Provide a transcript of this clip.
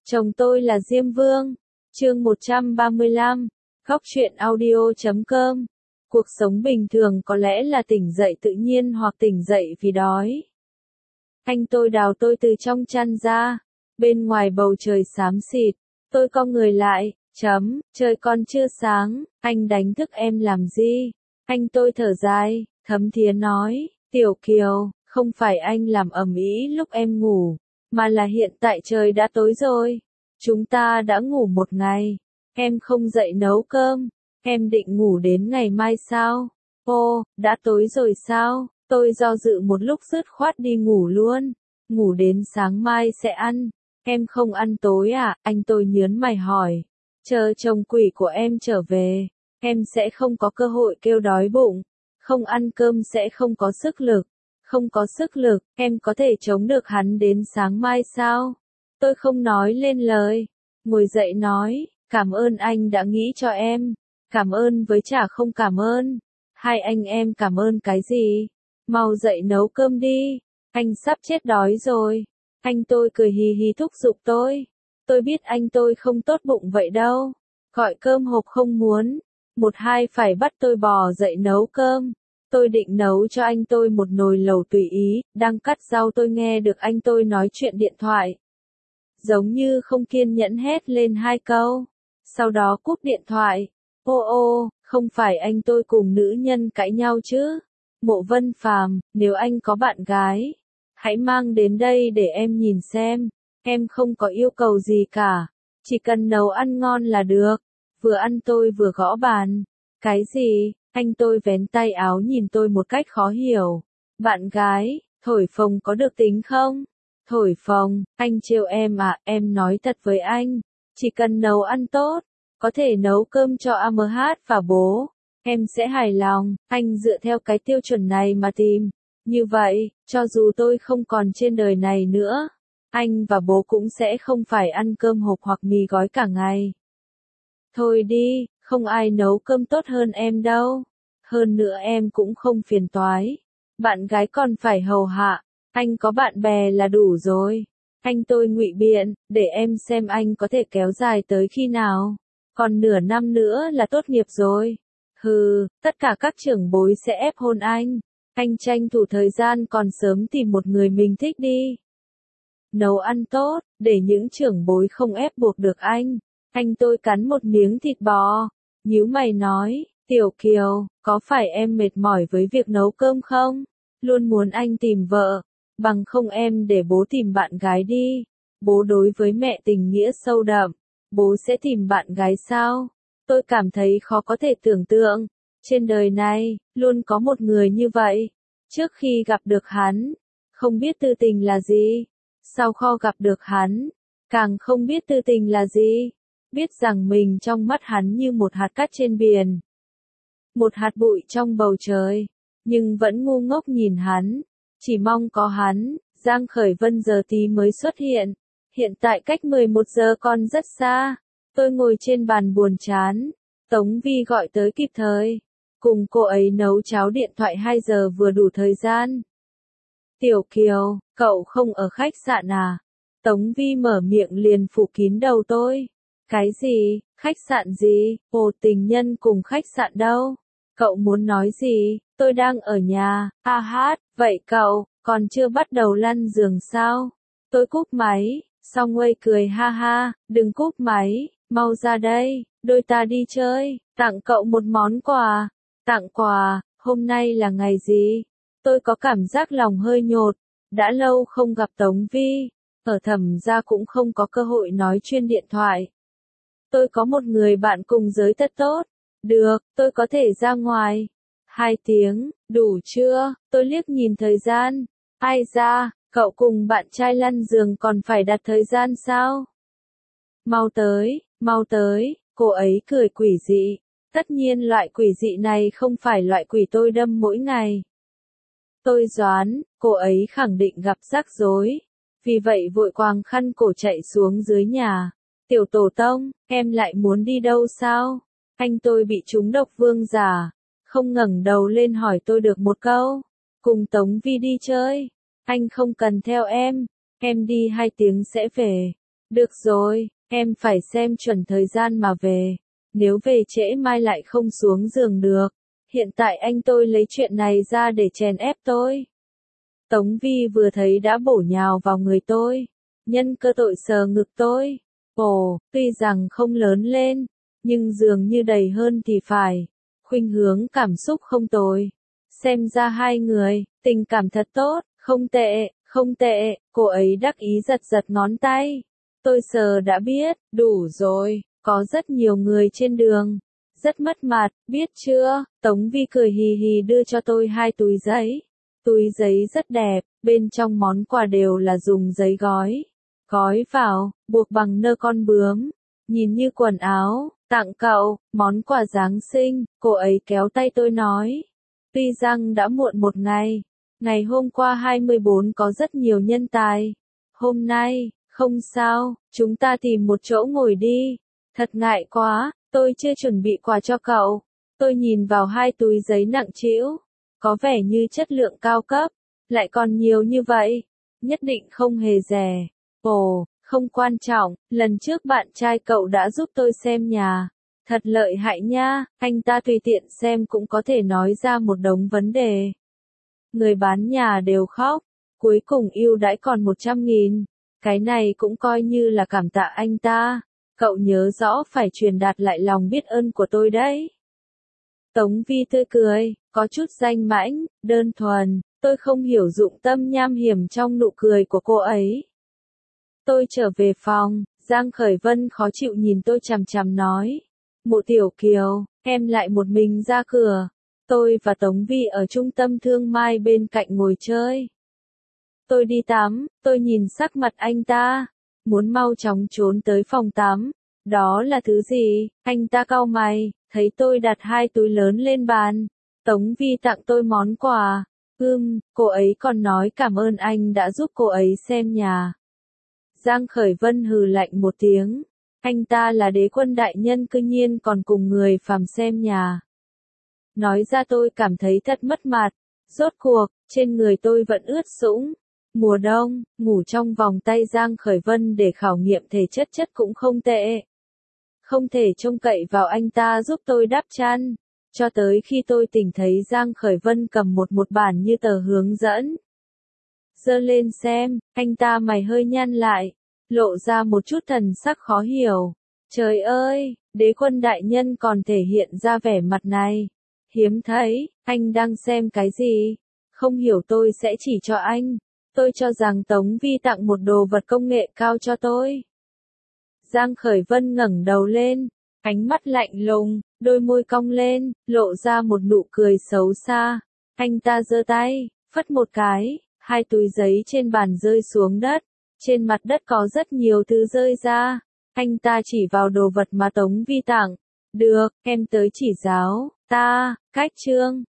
Chồng tôi là Diêm Vương. Chương 135. Góc truyện audio.com. Cuộc sống bình thường có lẽ là tỉnh dậy tự nhiên hoặc tỉnh dậy vì đói. Anh tôi đào tôi từ trong chăn ra. Bên ngoài bầu trời xám xịt. Tôi cong người lại. Trời còn chưa sáng. Anh đánh thức em làm gì? Anh tôi thở dài, thấm thía nói. Tiểu Kiều, không phải anh làm ầm ĩ lúc em ngủ, mà là hiện tại trời đã tối rồi. Chúng ta đã ngủ một ngày. Em không dậy nấu cơm. Em định ngủ đến ngày mai sao? Ô, đã tối rồi sao? Tôi do dự một lúc dứt khoát đi ngủ luôn. Ngủ đến sáng mai sẽ ăn. Em không ăn tối à? Anh tôi nhớn mày hỏi. Chờ chồng quỷ của em trở về, em sẽ không có cơ hội kêu đói bụng. Không ăn cơm sẽ không có sức lực. Không có sức lực, em có thể chống được hắn đến sáng mai sao? Tôi không nói lên lời. Ngồi dậy nói, cảm ơn anh đã nghĩ cho em. Cảm ơn với chả không cảm ơn. Hai anh em cảm ơn cái gì? Mau dậy nấu cơm đi. Anh sắp chết đói rồi. Anh tôi cười hì hì thúc giục tôi. Tôi biết anh tôi không tốt bụng vậy đâu. Gọi cơm hộp không muốn. Một hai phải bắt tôi bò dậy nấu cơm. Tôi định nấu cho anh tôi một nồi lẩu tùy ý, đang cắt rau tôi nghe được anh tôi nói chuyện điện thoại. Giống như không kiên nhẫn hét lên hai câu. Sau đó cúp điện thoại. Ô, không phải anh tôi cùng nữ nhân cãi nhau chứ? Mộ Vân Phàm, nếu anh có bạn gái, hãy mang đến đây để em nhìn xem. Em không có yêu cầu gì cả. Chỉ cần nấu ăn ngon là được. Vừa ăn tôi vừa gõ bàn. Cái gì? Anh tôi vén tay áo nhìn tôi một cách khó hiểu. Bạn gái, thổi phồng có được tính không? Thổi phồng, anh trêu em à? Em nói thật với anh. Chỉ cần nấu ăn tốt, có thể nấu cơm cho AMH và bố, em sẽ hài lòng. Anh dựa theo cái tiêu chuẩn này mà tìm. Như vậy, cho dù tôi không còn trên đời này nữa, anh và bố cũng sẽ không phải ăn cơm hộp hoặc mì gói cả ngày. Thôi đi, không ai nấu cơm tốt hơn em đâu. Hơn nữa em cũng không phiền toái. Bạn gái còn phải hầu hạ. Anh có bạn bè là đủ rồi. Anh tôi ngụy biện, để em xem anh có thể kéo dài tới khi nào. Còn nửa năm nữa là tốt nghiệp rồi. Hừ, tất cả các trưởng bối sẽ ép hôn anh. Anh tranh thủ thời gian còn sớm tìm một người mình thích đi. Nấu ăn tốt, để những trưởng bối không ép buộc được anh. Anh tôi cắn một miếng thịt bò. Nhíu mày nói, Tiểu Kiều, có phải em mệt mỏi với việc nấu cơm không? Luôn muốn anh tìm vợ. Bằng không em để bố tìm bạn gái đi. Bố đối với mẹ tình nghĩa sâu đậm. Bố sẽ tìm bạn gái sao? Tôi cảm thấy khó có thể tưởng tượng. Trên đời này, luôn có một người như vậy. Trước khi gặp được hắn, không biết tư tình là gì. Sau khi gặp được hắn, càng không biết tư tình là gì. Biết rằng mình trong mắt hắn như một hạt cát trên biển. Một hạt bụi trong bầu trời. Nhưng vẫn ngu ngốc nhìn hắn. Chỉ mong có hắn. Giang Khởi Vân giờ tí mới xuất hiện. Hiện tại cách 11 giờ còn rất xa. Tôi ngồi trên bàn buồn chán. Tống Vi gọi tới kịp thời. Cùng cô ấy nấu cháo điện thoại 2 giờ vừa đủ thời gian. Tiểu Kiều, cậu không ở khách sạn à? Tống Vi mở miệng liền phủ kín đầu tôi. Cái gì? Khách sạn gì? Ồ, tình nhân cùng khách sạn đâu? Cậu muốn nói gì? Tôi đang ở nhà. Vậy cậu, còn chưa bắt đầu lăn giường sao? Tôi cúp máy. Song Nguây cười ha ha, đừng cúp máy, mau ra đây, đôi ta đi chơi, tặng cậu một món quà. Tặng quà, hôm nay là ngày gì? Tôi có cảm giác lòng hơi nhột. Đã lâu không gặp Tống Vi. Ở Thẩm gia cũng không có cơ hội nói chuyên điện thoại. Tôi có một người bạn cùng giới thật tốt. Được, tôi có thể ra ngoài. 2 tiếng, đủ chưa? Tôi liếc nhìn thời gian. Ai ra, cậu cùng bạn trai lăn giường còn phải đặt thời gian sao? Mau tới, cô ấy cười quỷ dị. Tất nhiên loại quỷ dị này không phải loại quỷ tôi đâm mỗi ngày. Tôi đoán, cô ấy khẳng định gặp rắc rối. Vì vậy vội quàng khăn cổ chạy xuống dưới nhà. Tiểu tổ tông, em lại muốn đi đâu sao? Anh tôi bị trúng độc vương giả. Không ngẩng đầu lên hỏi tôi được một câu. Cùng Tống Vi đi chơi. Anh không cần theo em đi 2 tiếng sẽ về. Được rồi, em phải xem chuẩn thời gian mà về. Nếu về trễ mai lại không xuống giường được. Hiện tại anh tôi lấy chuyện này ra để chèn ép tôi. Tống Vi vừa thấy đã bổ nhào vào người tôi. Nhân cơ tội sờ ngực tôi. Ồ, tuy rằng không lớn lên, nhưng dường như đầy hơn thì phải. Khuynh hướng cảm xúc không tồi. Xem ra hai người, tình cảm thật tốt, không tệ, không tệ, cô ấy đắc ý giật giật ngón tay. Tôi sờ đã biết, đủ rồi, có rất nhiều người trên đường. Rất mất mặt, biết chưa? Tống Vi cười hì hì đưa cho tôi hai túi giấy. Túi giấy rất đẹp, bên trong món quà đều là dùng giấy gói. Gói vào, buộc bằng nơ con bướm. Nhìn như quần áo, tặng cậu, món quà Giáng sinh, cô ấy kéo tay tôi nói. Tuy rằng đã muộn một ngày, ngày hôm qua 24 có rất nhiều nhân tài. Hôm nay, không sao, chúng ta tìm một chỗ ngồi đi. Thật ngại quá, tôi chưa chuẩn bị quà cho cậu. Tôi nhìn vào hai túi giấy nặng trĩu, có vẻ như chất lượng cao cấp, lại còn nhiều như vậy, nhất định không hề rẻ. Ồ, không quan trọng, lần trước bạn trai cậu đã giúp tôi xem nhà. Thật lợi hại nha, anh ta tùy tiện xem cũng có thể nói ra một đống vấn đề. Người bán nhà đều khóc, cuối cùng ưu đãi còn 100.000. Cái này cũng coi như là cảm tạ anh ta. Cậu nhớ rõ phải truyền đạt lại lòng biết ơn của tôi đấy. Tống Vi tươi cười, có chút danh mãnh, đơn thuần, tôi không hiểu dụng tâm nham hiểm trong nụ cười của cô ấy. Tôi trở về phòng, Giang Khởi Vân khó chịu nhìn tôi chằm chằm nói. Mộ Tiểu Kiều, em lại một mình ra cửa. Tôi và Tống Vi ở trung tâm thương mại bên cạnh ngồi chơi. Tôi đi tắm, tôi nhìn sắc mặt anh ta, muốn mau chóng trốn tới phòng tắm. Đó là thứ gì? Anh ta cau mày, thấy tôi đặt hai túi lớn lên bàn. Tống Vi tặng tôi món quà. Cô ấy còn nói cảm ơn anh đã giúp cô ấy xem nhà. Giang Khởi Vân hừ lạnh một tiếng. Anh ta là đế quân đại nhân cư nhiên còn cùng người phàm xem nhà. Nói ra tôi cảm thấy thật mất mặt. Rốt cuộc, trên người tôi vẫn ướt sũng. Mùa đông, ngủ trong vòng tay Giang Khởi Vân để khảo nghiệm thể chất cũng không tệ. Không thể trông cậy vào anh ta giúp tôi đắp chăn. Cho tới khi tôi tỉnh thấy Giang Khởi Vân cầm một bản như tờ hướng dẫn. Giơ lên xem, anh ta mày hơi nhăn lại, lộ ra một chút thần sắc khó hiểu. Trời ơi, đế quân đại nhân còn thể hiện ra vẻ mặt này. Hiếm thấy, anh đang xem cái gì? Không hiểu tôi sẽ chỉ cho anh. Tôi cho rằng Tống Vi tặng một đồ vật công nghệ cao cho tôi. Giang Khởi Vân ngẩng đầu lên, ánh mắt lạnh lùng, đôi môi cong lên, lộ ra một nụ cười xấu xa. Anh ta giơ tay, phất một cái, hai túi giấy trên bàn rơi xuống đất. Trên mặt đất có rất nhiều thứ rơi ra. Anh ta chỉ vào đồ vật mà Tống Vi tặng. Được, em tới chỉ giáo, ta, cách chương.